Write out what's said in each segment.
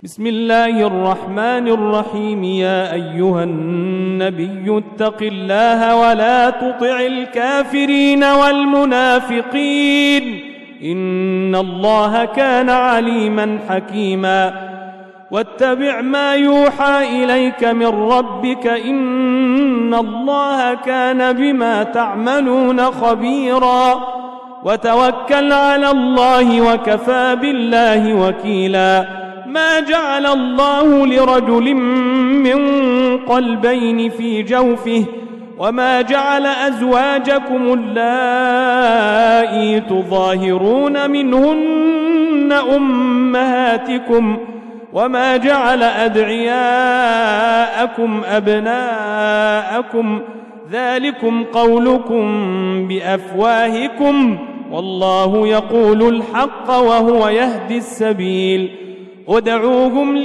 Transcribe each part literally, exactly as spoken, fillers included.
بسم الله الرحمن الرحيم. يا أيها النبي اتق الله ولا تطع الكافرين والمنافقين إن الله كان عليما حكيما. واتبع ما يوحى إليك من ربك إن الله كان بما تعملون خبيرا. وتوكل على الله وكفى بالله وكيلا. ما جعل الله لرجل من قلبين في جوفه وما جعل أزواجكم اللائي تظاهرون منهن أمهاتكم وما جعل أدعياءكم أبناءكم ذلكم قولكم بأفواهكم والله يقول الحق وهو يهدي السبيل. ادعوهم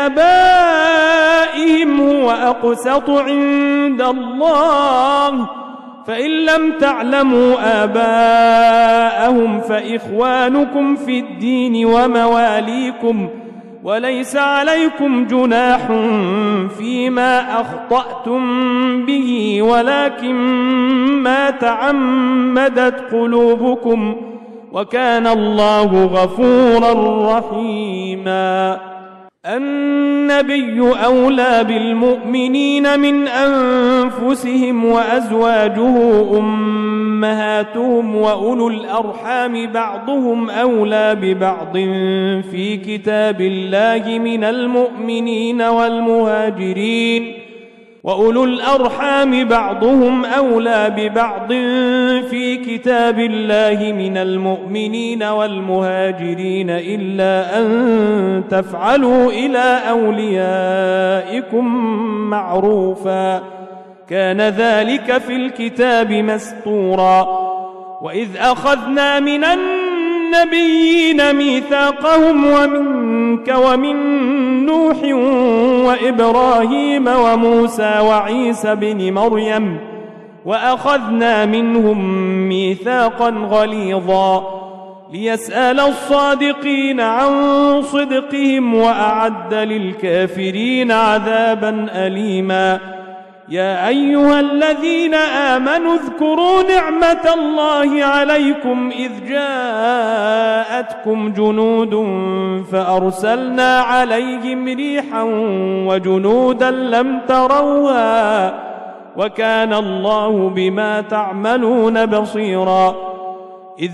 لآبائهم هو أقسط عند الله فإن لم تعلموا آباءهم فإخوانكم في الدين ومواليكم وليس عليكم جناح فيما أخطأتم به ولكن ما تعمدت قلوبكم وكان الله غفورا رحيما. النبي أولى بالمؤمنين من أنفسهم وأزواجه أمهاتهم وأولو الأرحام بعضهم أولى ببعض في كتاب الله من المؤمنين والمهاجرين وأولو الأرحام بعضهم أولى ببعض في كتاب الله من المؤمنين والمهاجرين إلا أن تفعلوا إلى أوليائكم معروفا كان ذلك في الكتاب مسطورا. وإذ أخذنا من النبيين ميثاقهم ومنك ومن نوح وإبراهيم وموسى وعيسى بن مريم وأخذنا منهم ميثاقا غليظا ليسأل الصادقين عن صدقهم وأعد للكافرين عذابا أليما. يا أيها الذين آمنوا اذكروا نعمة الله عليكم إذ جاءتكم جنود فأرسلنا عليهم ريحا وجنودا لم تروها وكان الله بما تعملون بصيرا. إذ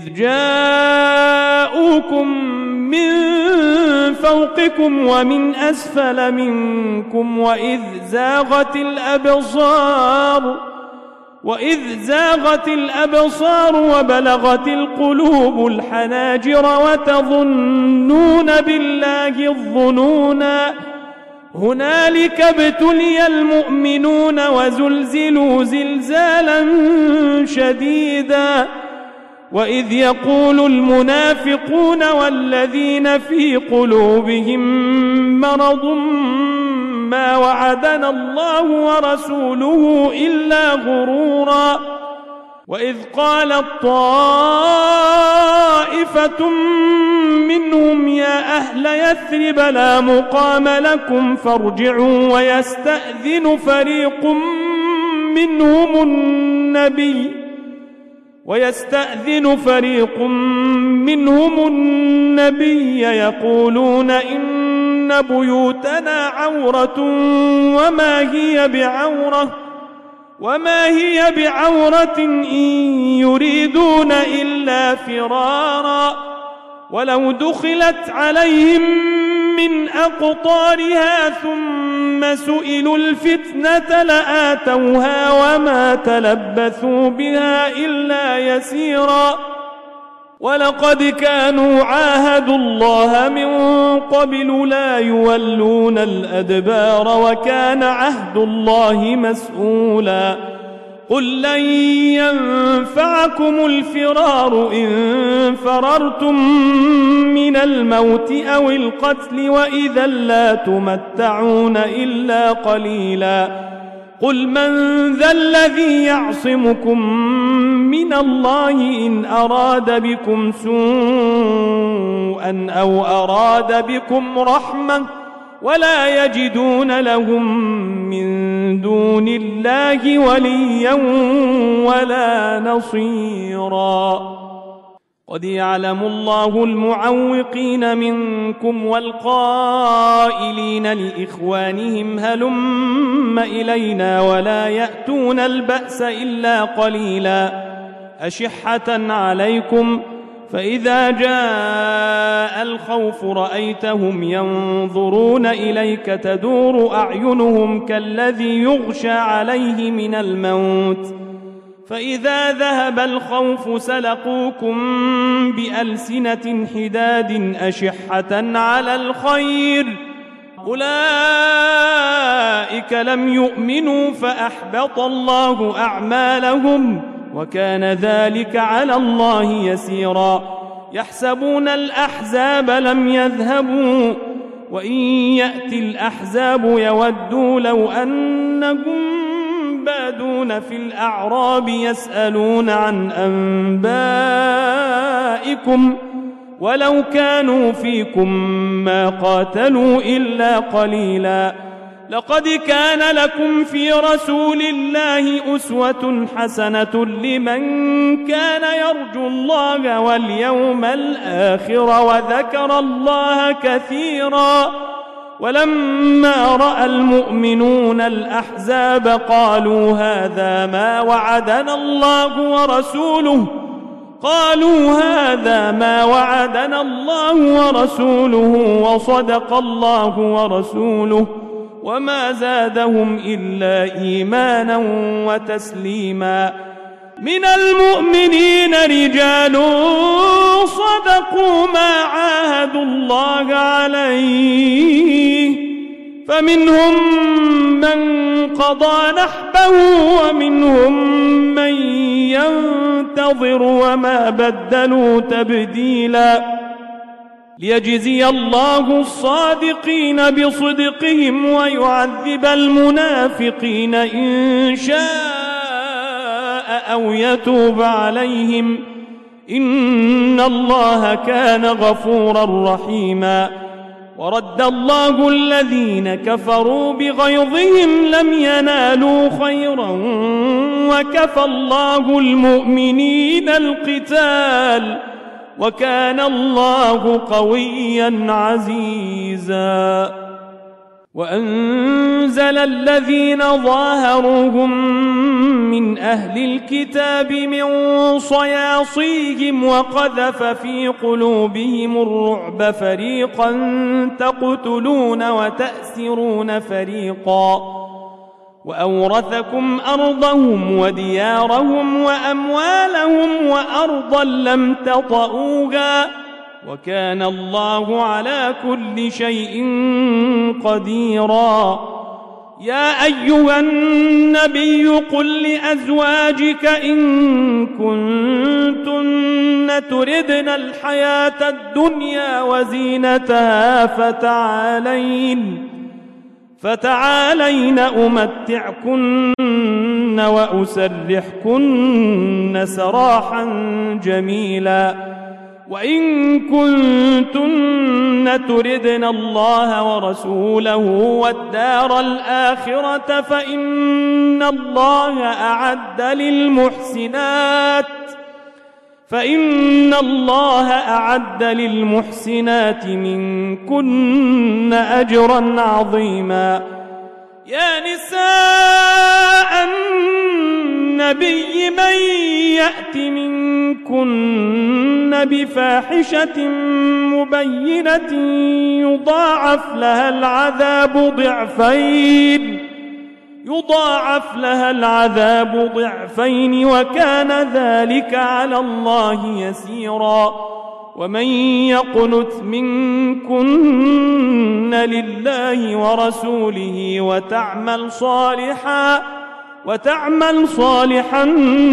جاءوكم من فوقكم ومن أسفل منكم وإذ زاغت الأبصار وإذ زاغت الأبصار وبلغت القلوب الحناجر وتظنون بالله الظنونا هنالك ابتلي المؤمنون وزلزلوا زلزالا شديدا. وإذ يقول المنافقون والذين في قلوبهم مرض ما وعدنا الله ورسوله إلا غرورا. وإذ قالت طائفة منهم يا أهل يثرب لا مقام لكم فارجعوا ويستأذن فريق منهم النبي ويستأذن فريق منهم النبي يقولون إن بيوتنا عورة وما هي بعورة وما هي بعورة إن يريدون إلا فرارا ولو دخلت عليهم من أقطارها ثم سئلوا الفتنة لآتوها وما تلبثوا بها إلا يسيرا. ولقد كانوا عاهدوا الله من قبل لا يولون الأدبار وكان عهد الله مسؤولا. قل لن ينفعكم الفرار إن فررتم من الموت أو القتل وإذا لا تمتعون إلا قليلا. قل من ذا الذي يعصمكم من الله إن أراد بكم سوءا أو أراد بكم رحمة ولا يجدون لهم من دون الله وليا ولا نصيرا. قد يعلم الله المعوقين منكم والقائلين لإخوانهم هلم إلينا ولا يأتون البأس إلا قليلا أشحة عليكم فإذا جاء الخوف رأيتهم ينظرون إليك تدور أعينهم كالذي يغشى عليه من الموت فإذا ذهب الخوف سلقوكم بألسنة حداد أشحة على الخير أولئك لم يؤمنوا فأحبط الله أعمالهم وكان ذلك على الله يسيرا. يحسبون الأحزاب لم يذهبوا وإن يأتي الأحزاب يودوا لو أنهم بادون في الأعراب يسألون عن أنبائكم ولو كانوا فيكم ما قاتلوا إلا قليلا. لقد كان لكم في رسول الله أسوة حسنة لمن كان يرجو الله واليوم الآخر وذكر الله كثيرا. ولما رأى المؤمنون الأحزاب قالوا هذا ما وعدنا الله ورسوله قالوا هذا ما وعدنا الله ورسوله وصدق الله ورسوله وما زادهم إلا إيمانا وتسليما. من المؤمنين رجال صدقوا ما عاهدوا الله عليه فمنهم من قضى نحبه ومنهم من ينتظر وما بدلوا تبديلا. ليجزي الله الصادقين بصدقهم ويعذب المنافقين إن شاء أو يتوب عليهم إن الله كان غفورا رحيما. ورد الله الذين كفروا بغيظهم لم ينالوا خيرا وكفى الله المؤمنين القتال وكان الله قويا عزيزا. وأنزل الذين ظاهروهم من أهل الكتاب من صياصيهم وقذف في قلوبهم الرعب فريقا تقتلون وتأسرون فريقا وأورثكم أرضهم وديارهم وأموالهم وأرضا لم تطئوها وكان الله على كل شيء قديرا. يا أيها النبي قل لأزواجك إن كنتن تردن الحياة الدنيا وزينتها فتعالين فتعالين أمتعكن وأسرحكن سراحا جميلا. وإن كنتن تردن الله ورسوله والدار الآخرة فإن الله أعد للمحسنات فإن الله أعد للمحسنات منكن أجرا عظيما. يا نساء النبي من يأت منكن بفاحشة مبينة يضاعف لها العذاب ضعفين يضاعف لها العذاب ضعفين وكان ذلك على الله يسيرا. ومن يقنت منكن لله ورسوله وتعمل صالحا وتعمل صالحا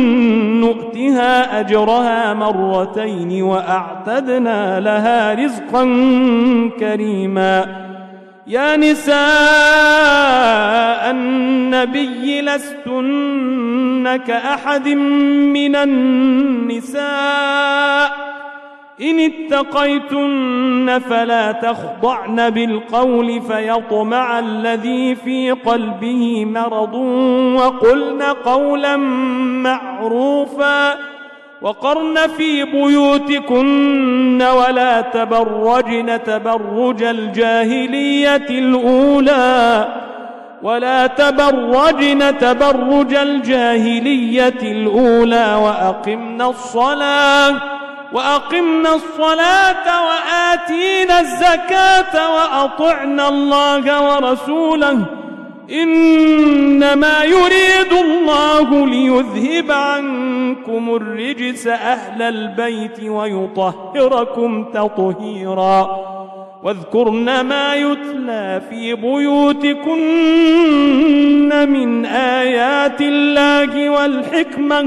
نؤتها أجرها مرتين وأعتدنا لها رزقا كريما. يا نساء النبي لستن كأحد من النساء إن اتقيتن فلا تخضعن بالقول فيطمع الذي في قلبه مرض وقلن قولا معروفا وقرن في بيوتكن ولا تبرجن تبرج الجاهلية الأولى ولا تبرجن تبرج الجاهلية الأولى وأقمنا الصلاة وأقمنا الصلاة وآتينا الزكاة وأطعنا الله ورسوله إنما يريد الله ليذهب عنكم الرجس أهل البيت ويطهركم تطهيرا واذكرن ما يتلى في بيوتكن من آيات الله والحكمة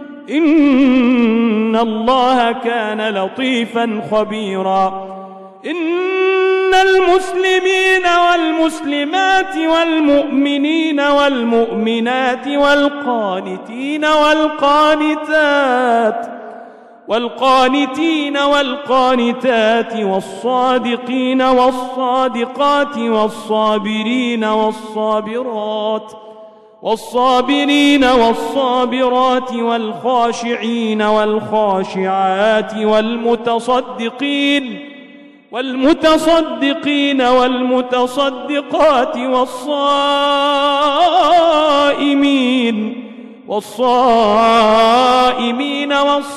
إن الله كان لطيفا خبيرا إن المسلمين والمسلمات والمؤمنين والمؤمنات والقانتين والقانتات والقانتين والقانتات والصادقين والصادقات والصابرين والصابرات والصابرين والصابرات والخاشعين والخاشعات والمتصدقين والمتصدقين والمتصدقات والصائمين والصائمين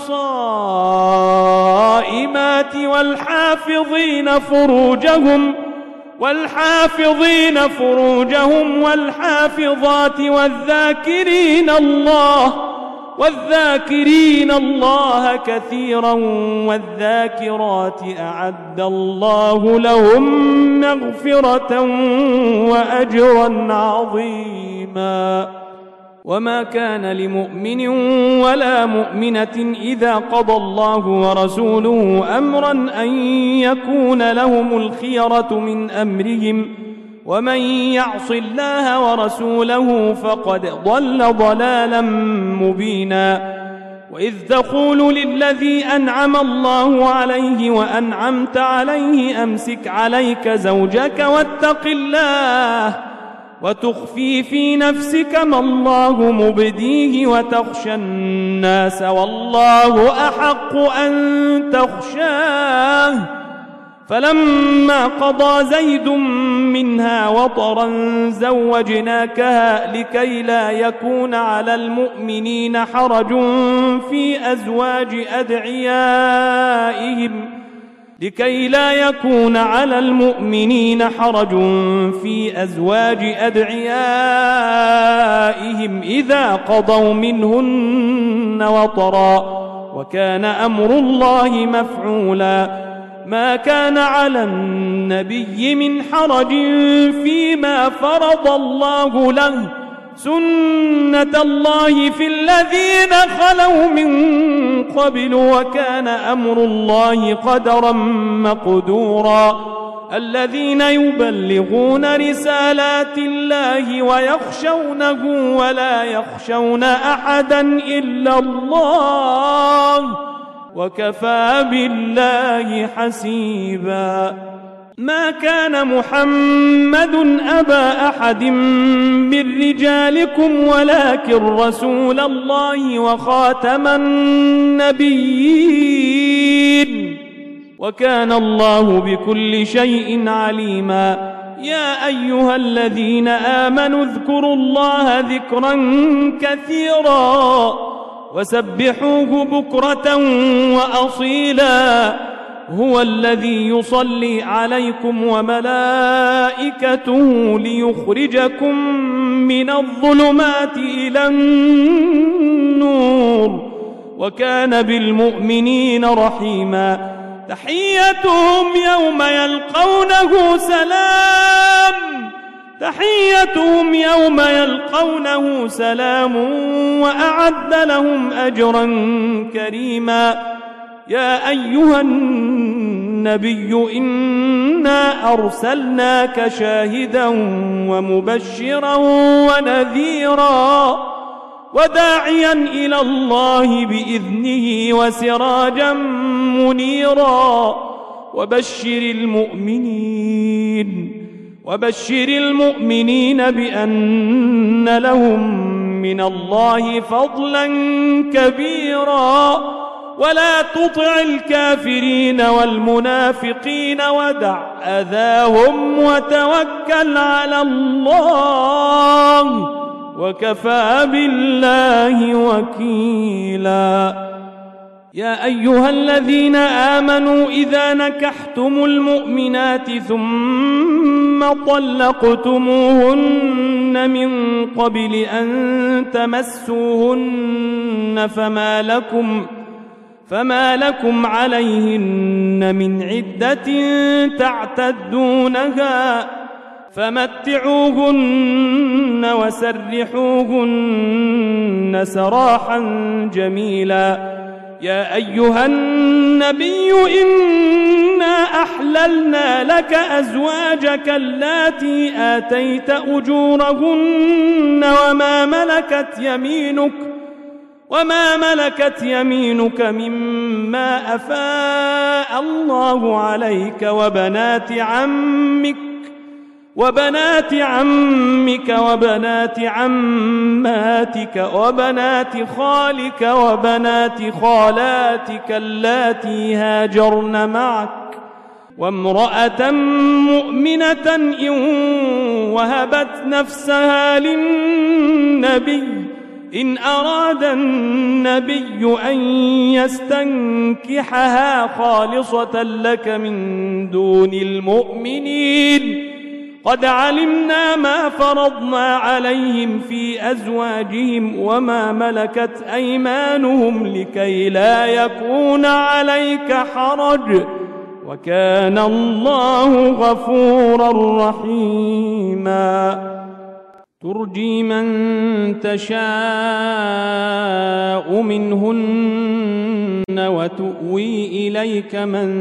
والصائمات والحافظين فروجهم والحافظين فروجهم والحافظات والذاكرين الله والذاكرين الله كثيرا والذاكرات أعد الله لهم مغفرة وأجرا عظيما وما كان لمؤمن ولا مؤمنة إذا قضى الله ورسوله أمرا أن يكون لهم الخيرة من أمرهم ومن يعص الله ورسوله فقد ضل ضلالا مبينا وإذ تقول للذي أنعم الله عليه وأنعمت عليه أمسك عليك زوجك واتق الله وتخفي في نفسك ما الله مبديه وتخشى الناس والله أحق أن تخشاه فلما قضى زيد منها وطرا زوجناكها لكي لا يكون على المؤمنين حرج في أزواج أدعيائهم لكي لا يكون على المؤمنين حرج في أزواج أدعيائهم إذا قضوا منهن وطرا وكان أمر الله مفعولا ما كان على النبي من حرج فيما فرض الله له سنة الله في الذين خلوا من قبل وكان أمر الله قدرا مقدورا الذين يبلغون رسالات الله ويخشونه ولا يخشون أحدا إلا الله وكفى بالله حسيبا ما كان محمد أبا أحد من رجالكم ولكن رسول الله وخاتم النبيين وكان الله بكل شيء عليما يا أيها الذين آمنوا اذكروا الله ذكرا كثيرا وسبحوه بكرة وأصيلا هو الذي يصلي عليكم وملائكته ليخرجكم من الظلمات إلى النور وكان بالمؤمنين رحيما تحيتهم يوم يلقونه سلام تحيتهم يوم يلقونه سلام وأعد لهم أجرا كريما يا أيها النبي إنا أرسلناك شاهدا ومبشرا ونذيرا وداعيا إلى الله بإذنه وسراجا منيرا وبشر المؤمنين وبشر المؤمنين بأن لهم من الله فضلا كبيرا ولا تطع الكافرين والمنافقين ودع أذاهم وتوكل على الله وكفى بالله وكيلا. يا أيها الذين آمنوا إذا نكحتم المؤمنات ثم طلقتموهن من قبل أن تمسوهن فما لكم فما لكم عليهن من عدة تعتدونها فمتعوهن وسرحوهن سراحا جميلا. يا أيها النبي إنا أحللنا لك أزواجك اللاتي آتيت أجورهن وما ملكت يمينك وما ملكت يمينك مما أفاء الله عليك وبنات عمك وبنات عمك وبنات عماتك وبنات خالك وبنات خالاتك اللاتي هاجرن معك وامرأة مؤمنة إن وهبت نفسها للنبي إن أراد النبي أن يستنكحها خالصة لك من دون المؤمنين قد علمنا ما فرضنا عليهم في أزواجهم وما ملكت أيمانهم لكي لا يكون عليك حرج وكان الله غفورا رحيما. ترجي من تشاء منهن وتؤوي إليك من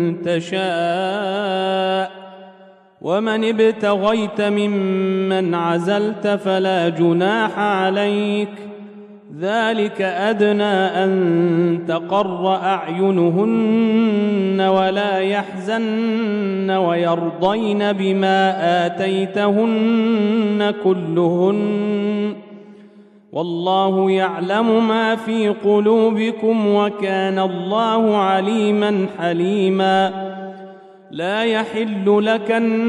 تشاء ومن ابتغيت ممن عزلت فلا جناح عليك ذلك أدنى أن تقر أعينهن ولا يحزن ويرضين بما آتيتهن كلهن والله يعلم ما في قلوبكم وكان الله عليما حليما. لا يحل لك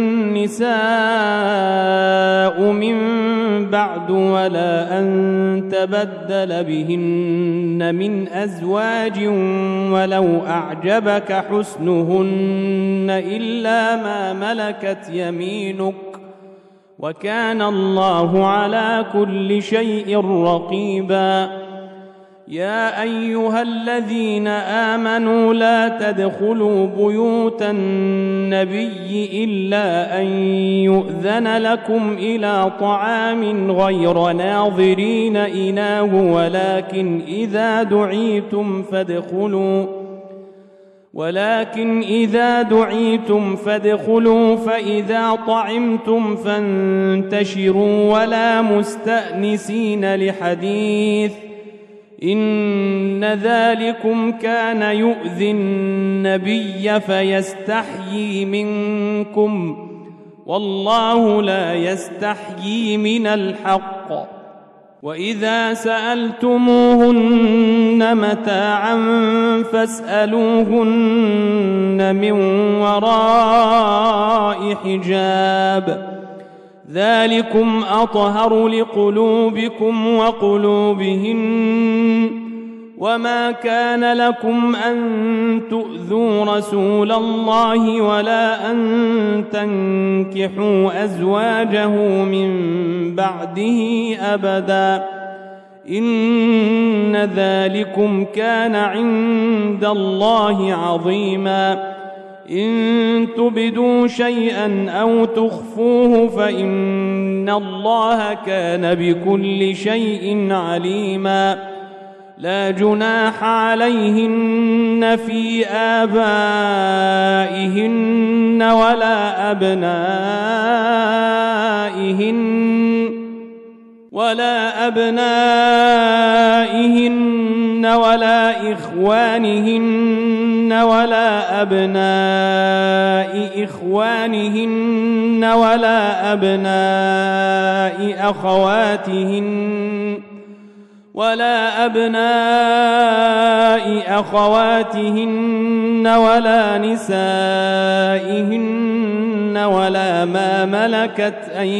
النساء من بعد ولا أن تبدل بهن من أزواج ولو أعجبك حسنهن إلا ما ملكت يمينك وكان الله على كل شيء رقيبا. يا أيها الذين آمنوا لا تدخلوا بيوت النبي إلا أن يؤذن لكم إلى طعام غير ناظرين إناه ولكن إذا دعيتم فادخلوا ولكن إذا دعيتم فادخلوا فإذا طعمتم فانتشروا ولا مستأنسين لحديث إن ذلكم كان يؤذي النبي فيستحيي منكم والله لا يستحيي من الحق. وإذا سألتموهن متاعا فاسألوهن من وراء حجاب ذلكم أطهر لقلوبكم وقلوبهن وما كان لكم أن تؤذوا رسول الله ولا أن تنكحوا أزواجه من بعده أبدا إن ذلكم كان عند الله عظيما. إن تبدوا شيئا أو تخفوه فإن الله كان بكل شيء عليما. لا جناح عليهن في آبائهن ولا أبنائهن ولا أبنائهن ولا إخوانهن ولا أبناء إخوانهن ولا أبناء أخواتهن ولا أبناء أخواتهن ولا نسائهن ولا ما ملكت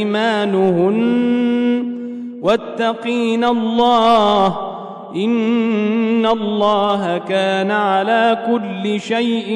أيمانهن واتقين الله إن الله كان على كل شيء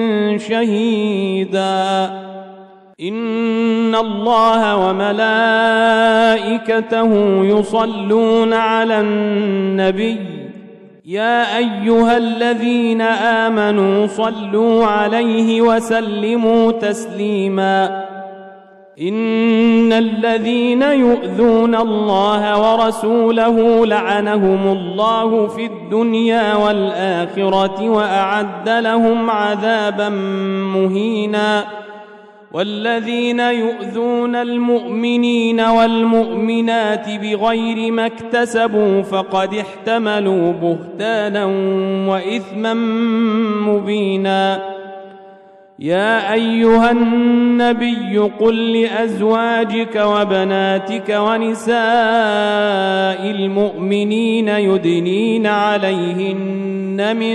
شهيدا. إن الله وملائكته يصلون على النبي يا أيها الذين آمنوا صلوا عليه وسلموا تسليما. إن الذين يؤذون الله ورسوله لعنهم الله في الدنيا والآخرة وأعد لهم عذابا مهينا. والذين يؤذون المؤمنين والمؤمنات بغير ما اكتسبوا فقد احتملوا بهتانا وإثما مبينا. يا أيها النبي قل لأزواجك وبناتك ونساء المؤمنين يدنين عليهن من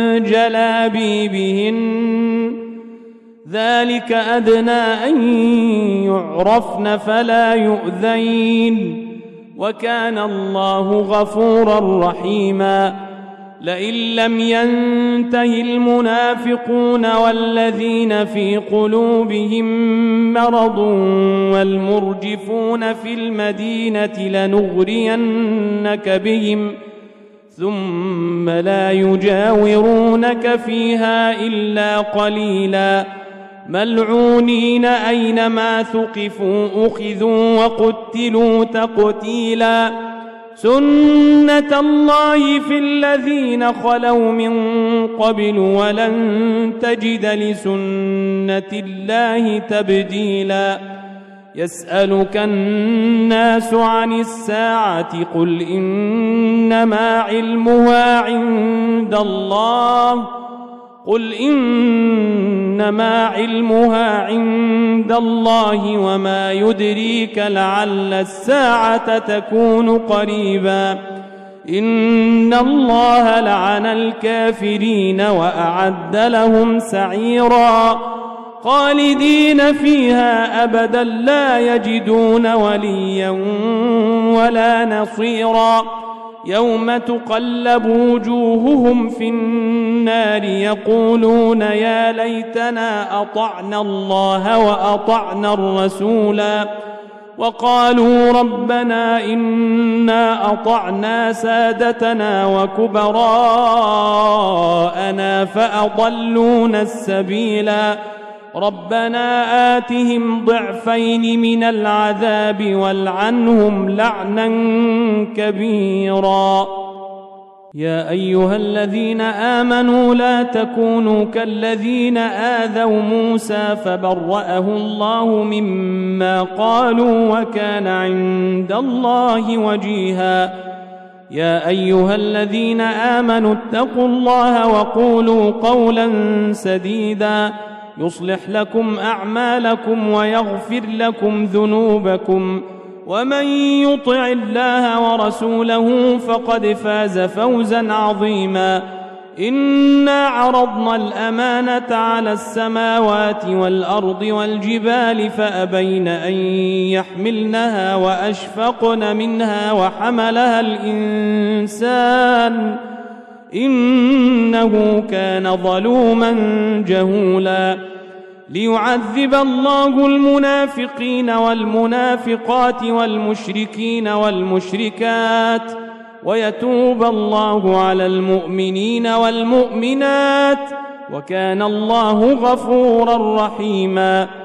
جلابيبهن ذلك أدنى أن يعرفن فلا يؤذين وكان الله غفورا رحيما. لئن لم ينته المنافقون والذين في قلوبهم مرض والمرجفون في المدينة لنغرينك بهم ثم لا يجاورونك فيها إلا قليلا ملعونين أينما ثقفوا أخذوا وقتلوا تقتيلا. سنة الله في الذين خلوا من قبل ولن تجد لسنة الله تبديلا. يسألك الناس عن الساعة قل إنما علمها عند الله قل إنما علمها عند الله وما يدريك لعل الساعة تكون قريبا. إن الله لعن الكافرين وأعد لهم سعيرا خالدين فيها أبدا لا يجدون وليا ولا نصيرا. يوم تقلب وجوههم في النار يقولون يا ليتنا أطعنا الله وأطعنا الرسولا وقالوا ربنا إنا أطعنا سادتنا وكبراءنا فأضلونا السبيلا. ربنا آتهم ضعفين من العذاب والعنهم لعنا كبيرا. يا أيها الذين آمنوا لا تكونوا كالذين آذوا موسى فبرأه الله مما قالوا وكان عند الله وجيها. يا أيها الذين آمنوا اتقوا الله وقولوا قولا سديدا يصلح لكم أعمالكم ويغفر لكم ذنوبكم ومن يطع الله ورسوله فقد فاز فوزا عظيما. إنا عرضنا الأمانة على السماوات والأرض والجبال فأبين أن يحملنها وأشفقن منها وحملها الإنسان إنه كان ظلوما جهولا. ليعذب الله المنافقين والمنافقات والمشركين والمشركات ويتوب الله على المؤمنين والمؤمنات وكان الله غفورا رحيما.